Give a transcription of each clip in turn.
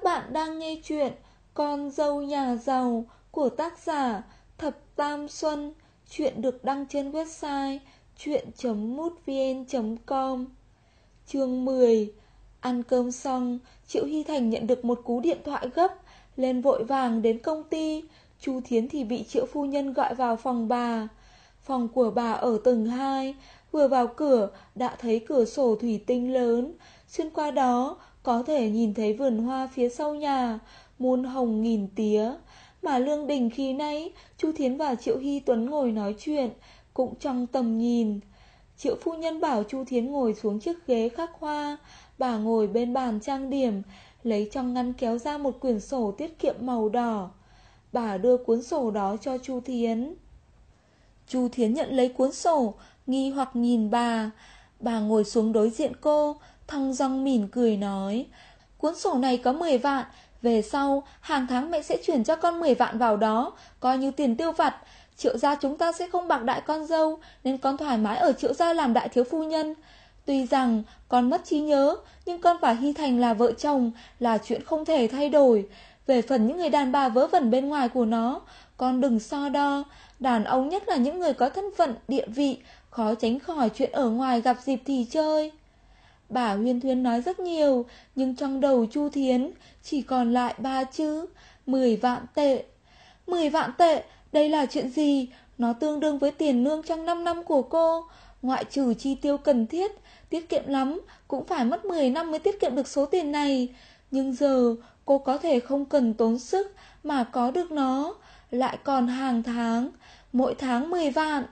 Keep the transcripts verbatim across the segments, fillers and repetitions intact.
bạn đang nghe chuyện Con dâu nhà giàu của tác giả Thập Tam Xuân. Chuyện được đăng trên website chuyện chấm mútvn chấm com. Chương mười. Ăn cơm xong, Triệu Hy Thành nhận được một cú điện thoại gấp, lên vội vàng đến công ty. Chu Thiến thì bị Triệu phu nhân gọi vào phòng bà. Phòng của bà ở tầng hai. Vừa vào cửa đã thấy cửa sổ thủy tinh lớn, xuyên qua đó có thể nhìn thấy vườn hoa phía sau nhà, muôn hồng nghìn tía. Mà Lương Đình khi nãy Chu Thiến và Triệu Hy Tuấn ngồi nói chuyện cũng trong tầm nhìn. Triệu phu nhân bảo Chu Thiến ngồi xuống chiếc ghế khắc hoa, bà ngồi bên bàn trang điểm, lấy trong ngăn kéo ra một quyển sổ tiết kiệm màu đỏ. Bà đưa cuốn sổ đó cho Chu Thiến. Chu Thiến nhận lấy cuốn sổ, nghi hoặc nhìn bà. Bà ngồi xuống đối diện cô, thong dong mỉm cười nói: Cuốn sổ này có mười vạn, về sau hàng tháng mẹ sẽ chuyển cho con mười vạn vào đó, coi như tiền tiêu vặt. Triệu gia chúng ta sẽ không bạc đại con dâu, nên con thoải mái ở Triệu gia làm đại thiếu phu nhân. Tuy rằng con mất trí nhớ, nhưng con và Hy Thành là vợ chồng, là chuyện không thể thay đổi. Về phần những người đàn bà vớ vẩn bên ngoài của nó, con đừng so đo. Đàn ông, nhất là những người có thân phận, địa vị, khó tránh khỏi chuyện ở ngoài gặp dịp thì chơi. Bà huyên thuyên nói rất nhiều, nhưng trong đầu Chu Thiến chỉ còn lại ba chữ: mười vạn tệ. Mười vạn tệ, đây là chuyện gì? Nó tương đương với tiền lương trong năm năm của cô. Ngoại trừ chi tiêu cần thiết, tiết kiệm lắm cũng phải mất mười năm mới tiết kiệm được số tiền này. Nhưng giờ cô có thể không cần tốn sức mà có được nó, lại còn hàng tháng, mỗi tháng mười vạn.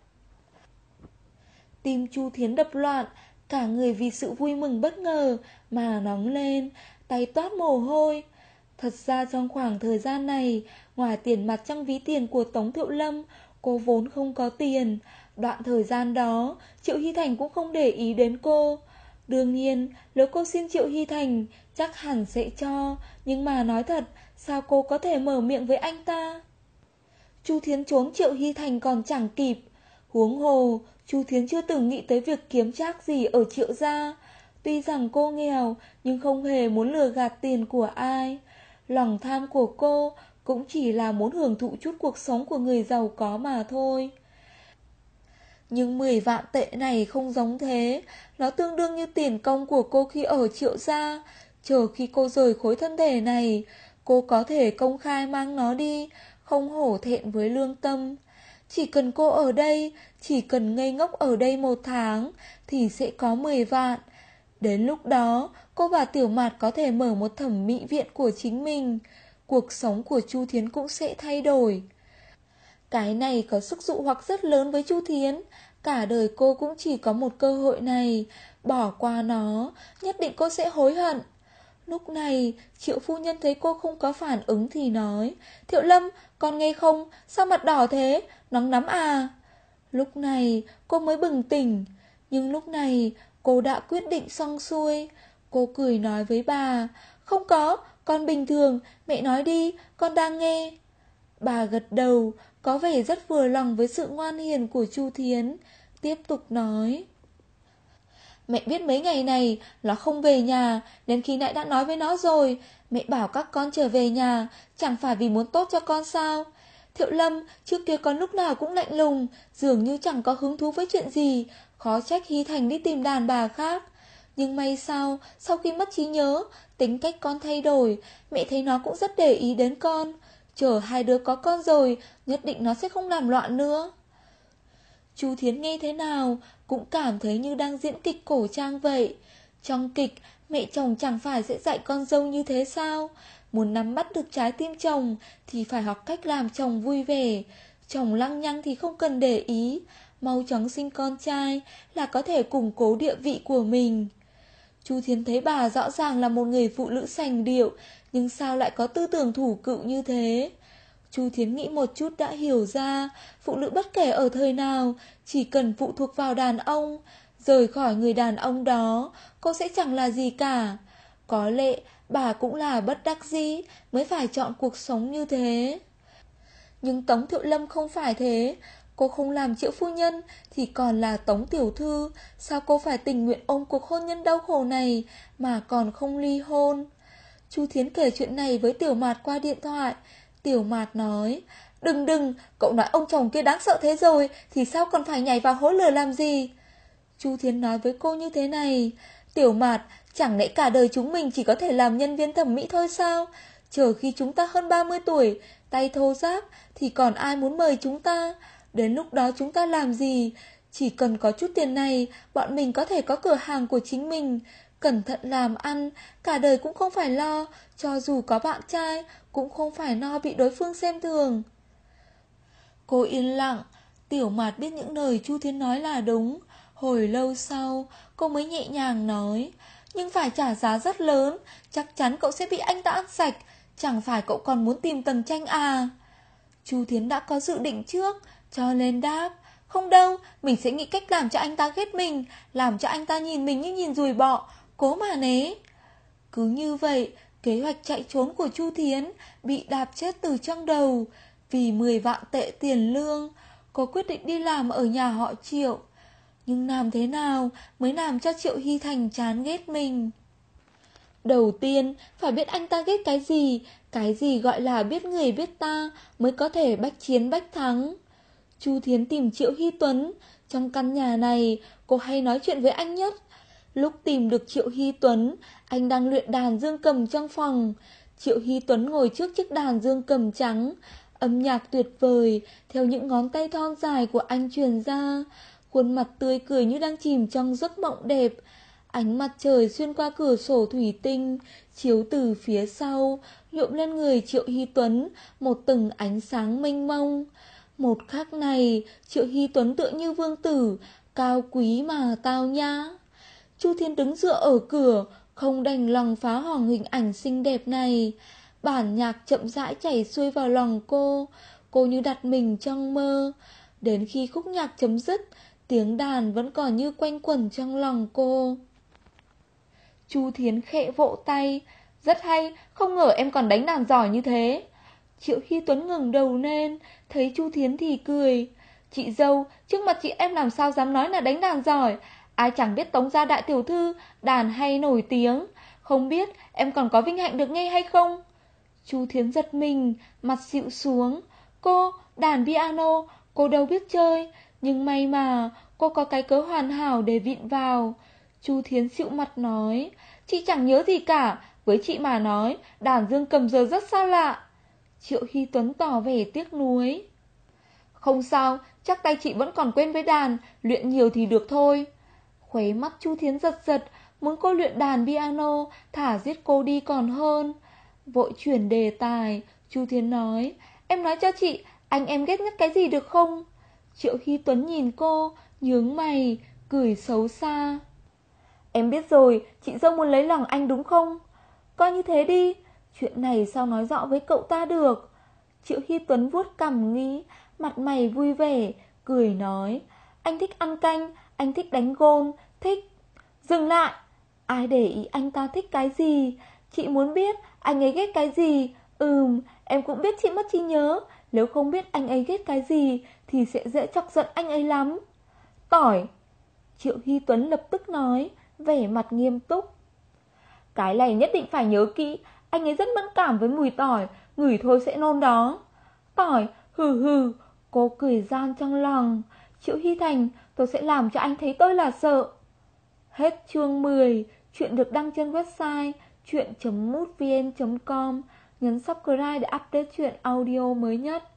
Tim Chu Thiến đập loạn, cả người vì sự vui mừng bất ngờ mà nóng lên, tay toát mồ hôi. Thật ra trong khoảng thời gian này, ngoài tiền mặt trong ví tiền của Tống Thiệu Lâm, cô vốn không có tiền. Đoạn thời gian đó, Triệu Hy Thành cũng không để ý đến cô. Đương nhiên, nếu cô xin Triệu Hy Thành, chắc hẳn sẽ cho. Nhưng mà nói thật, sao cô có thể mở miệng với anh ta? Chu Thiến trốn Triệu Hy Thành còn chẳng kịp. Huống hồ, Chu Thiến chưa từng nghĩ tới việc kiếm trác gì ở Triệu gia. Tuy rằng cô nghèo, nhưng không hề muốn lừa gạt tiền của ai. Lòng tham của cô cũng chỉ là muốn hưởng thụ chút cuộc sống của người giàu có mà thôi. Nhưng mười vạn tệ này không giống thế. Nó tương đương như tiền công của cô khi ở Triệu gia. Chờ khi cô rời khối thân thể này, cô có thể công khai mang nó đi, không hổ thẹn với lương tâm. Chỉ cần cô ở đây, chỉ cần ngây ngốc ở đây một tháng, thì sẽ có mười vạn. Đến lúc đó, cô và Tiểu Mạt có thể mở một thẩm mỹ viện của chính mình. Cuộc sống của Chu Thiến cũng sẽ thay đổi. Cái này có sức dụ hoặc rất lớn với Chu Thiến. Cả đời cô cũng chỉ có một cơ hội này. Bỏ qua nó, nhất định cô sẽ hối hận. Lúc này, Triệu phu nhân thấy cô không có phản ứng thì nói: Thiệu Lâm, con nghe không? Sao mặt đỏ thế? Nóng lắm à? Lúc này, cô mới bừng tỉnh. Nhưng lúc này, cô đã quyết định xong xuôi. Cô cười nói với bà: Không có, con bình thường, mẹ nói đi, con đang nghe. Bà gật đầu, có vẻ rất vừa lòng với sự ngoan hiền của Chu Thiến. Tiếp tục nói: Mẹ biết mấy ngày này nó không về nhà, nên khi nãy đã nói với nó rồi. Mẹ bảo các con trở về nhà, chẳng phải vì muốn tốt cho con sao? Thiệu Lâm, trước kia con lúc nào cũng lạnh lùng, dường như chẳng có hứng thú với chuyện gì. Khó trách Hy Thành đi tìm đàn bà khác. Nhưng may sao, sau khi mất trí nhớ, tính cách con thay đổi. Mẹ thấy nó cũng rất để ý đến con. Chờ hai đứa có con rồi, nhất định nó sẽ không làm loạn nữa. Chu Thiến nghe thế nào cũng cảm thấy như đang diễn kịch cổ trang vậy. Trong kịch, mẹ chồng chẳng phải sẽ dạy con dâu như thế sao? Muốn nắm bắt được trái tim chồng thì phải học cách làm chồng vui vẻ. Chồng lăng nhăng thì không cần để ý, mau chóng sinh con trai là có thể củng cố địa vị của mình. Chu Thiến thấy bà rõ ràng là một người phụ nữ sành điệu, nhưng sao lại có tư tưởng thủ cựu như thế? Chu Thiến nghĩ một chút đã hiểu ra, phụ nữ bất kể ở thời nào, chỉ cần phụ thuộc vào đàn ông, rời khỏi người đàn ông đó, cô sẽ chẳng là gì cả. Có lẽ bà cũng là bất đắc dĩ mới phải chọn cuộc sống như thế. Nhưng Tống Thiệu Lâm không phải thế. Cô không làm Triệu phu nhân thì còn là Tống tiểu thư. Sao cô phải tình nguyện ôm cuộc hôn nhân đau khổ này mà còn không ly hôn? Chu Thiến kể chuyện này với Tiểu Mạt qua điện thoại. Tiểu Mạt nói, đừng đừng, cậu nói ông chồng kia đáng sợ thế rồi, thì sao còn phải nhảy vào hố lửa làm gì? Chu Thiến nói với cô như thế này, Tiểu Mạt, chẳng lẽ cả đời chúng mình chỉ có thể làm nhân viên thẩm mỹ thôi sao? Chờ khi chúng ta hơn ba mươi tuổi, tay thô ráp, thì còn ai muốn mời chúng ta? Đến lúc đó chúng ta làm gì? Chỉ cần có chút tiền này, bọn mình có thể có cửa hàng của chính mình. Cẩn thận làm ăn, cả đời cũng không phải lo, cho dù có bạn trai, cũng không phải lo bị đối phương xem thường. Cô yên lặng, Tiểu Mạt biết những lời Chu Thiến nói là đúng. Hồi lâu sau, cô mới nhẹ nhàng nói, nhưng phải trả giá rất lớn, chắc chắn cậu sẽ bị anh ta ăn sạch, chẳng phải cậu còn muốn tìm Tần Tranh à? Chu Thiến đã có dự định trước, cho nên đáp, không đâu, mình sẽ nghĩ cách làm cho anh ta ghét mình, làm cho anh ta nhìn mình như nhìn ruồi bọ, cố mà né. Cứ như vậy, kế hoạch chạy trốn của Chu Thiến bị đạp chết từ trong đầu. Vì mười vạn tệ tiền lương, cô quyết định đi làm ở nhà họ Triệu. Nhưng làm thế nào mới làm cho Triệu Hy Thành chán ghét mình? Đầu tiên, phải biết anh ta ghét cái gì, cái gì gọi là biết người biết ta mới có thể bách chiến bách thắng. Chu Thiến tìm Triệu Hy Tuấn. Trong căn nhà này, cô hay nói chuyện với anh nhất. Lúc tìm được Triệu Hy Tuấn, anh đang luyện đàn dương cầm trong phòng. Triệu Hy Tuấn ngồi trước chiếc đàn dương cầm trắng. Âm nhạc tuyệt vời, theo những ngón tay thon dài của anh truyền ra. Khuôn mặt tươi cười như đang chìm trong giấc mộng đẹp. Ánh mặt trời xuyên qua cửa sổ thủy tinh, chiếu từ phía sau, nhuộm lên người Triệu Hy Tuấn một tầng ánh sáng mênh mông. Một khắc này, Triệu Hy Tuấn tựa như vương tử, cao quý mà tao nhã. Chu Thiên đứng dựa ở cửa, không đành lòng phá hỏng hình ảnh xinh đẹp này. Bản nhạc chậm rãi chảy xuôi vào lòng cô, cô như đặt mình trong mơ. Đến khi khúc nhạc chấm dứt, tiếng đàn vẫn còn như quanh quẩn trong lòng cô. Chu Thiến khẽ vỗ tay, rất hay, không ngờ em còn đánh đàn giỏi như thế. Triệu Hy Tuấn ngẩng đầu lên, thấy Chu Thiến thì cười. Chị dâu, trước mặt chị em làm sao dám nói là đánh đàn giỏi. Ai chẳng biết Tống gia đại tiểu thư đàn hay nổi tiếng. Không biết em còn có vinh hạnh được nghe hay không? Chu Thiến giật mình, mặt xịu xuống. Cô, đàn piano, cô đâu biết chơi. Nhưng may mà, cô có cái cớ hoàn hảo để vịn vào. Chu Thiến xịu mặt nói, chị chẳng nhớ gì cả. Với chị mà nói, đàn dương cầm giờ rất xa lạ. Triệu Hy Tuấn tỏ vẻ tiếc nuối. Không sao, chắc tay chị vẫn còn quen với đàn, luyện nhiều thì được thôi. Khóe mắt Chu Thiến giật giật, muốn cô luyện đàn piano, thả giết cô đi còn hơn. Vội chuyển đề tài, Chu Thiến nói, em nói cho chị, anh em ghét nhất cái gì được không? Triệu Hy Tuấn nhìn cô, nhướng mày, cười xấu xa. Em biết rồi, chị dâu muốn lấy lòng anh đúng không? Coi như thế đi, chuyện này sao nói rõ với cậu ta được? Triệu Hy Tuấn vuốt cằm nghĩ, mặt mày vui vẻ, cười nói, anh thích ăn canh, anh thích đánh gôn, thích... Dừng lại! Ai để ý anh ta thích cái gì? Chị muốn biết anh ấy ghét cái gì? Ừm, em cũng biết chị mất trí nhớ. Nếu không biết anh ấy ghét cái gì thì sẽ dễ chọc giận anh ấy lắm. Tỏi! Triệu Hy Tuấn lập tức nói, vẻ mặt nghiêm túc. Cái này nhất định phải nhớ kỹ, anh ấy rất mẫn cảm với mùi tỏi, ngửi thôi sẽ nôn đó. Tỏi, hừ hừ, cô cười gian trong lòng. Triệu Hy Thành, tôi sẽ làm cho anh thấy tôi là sợ. Hết chương mười, chuyện được đăng trên website chuyện chấm mútvn chấm com. Nhấn subscribe để update chuyện audio mới nhất.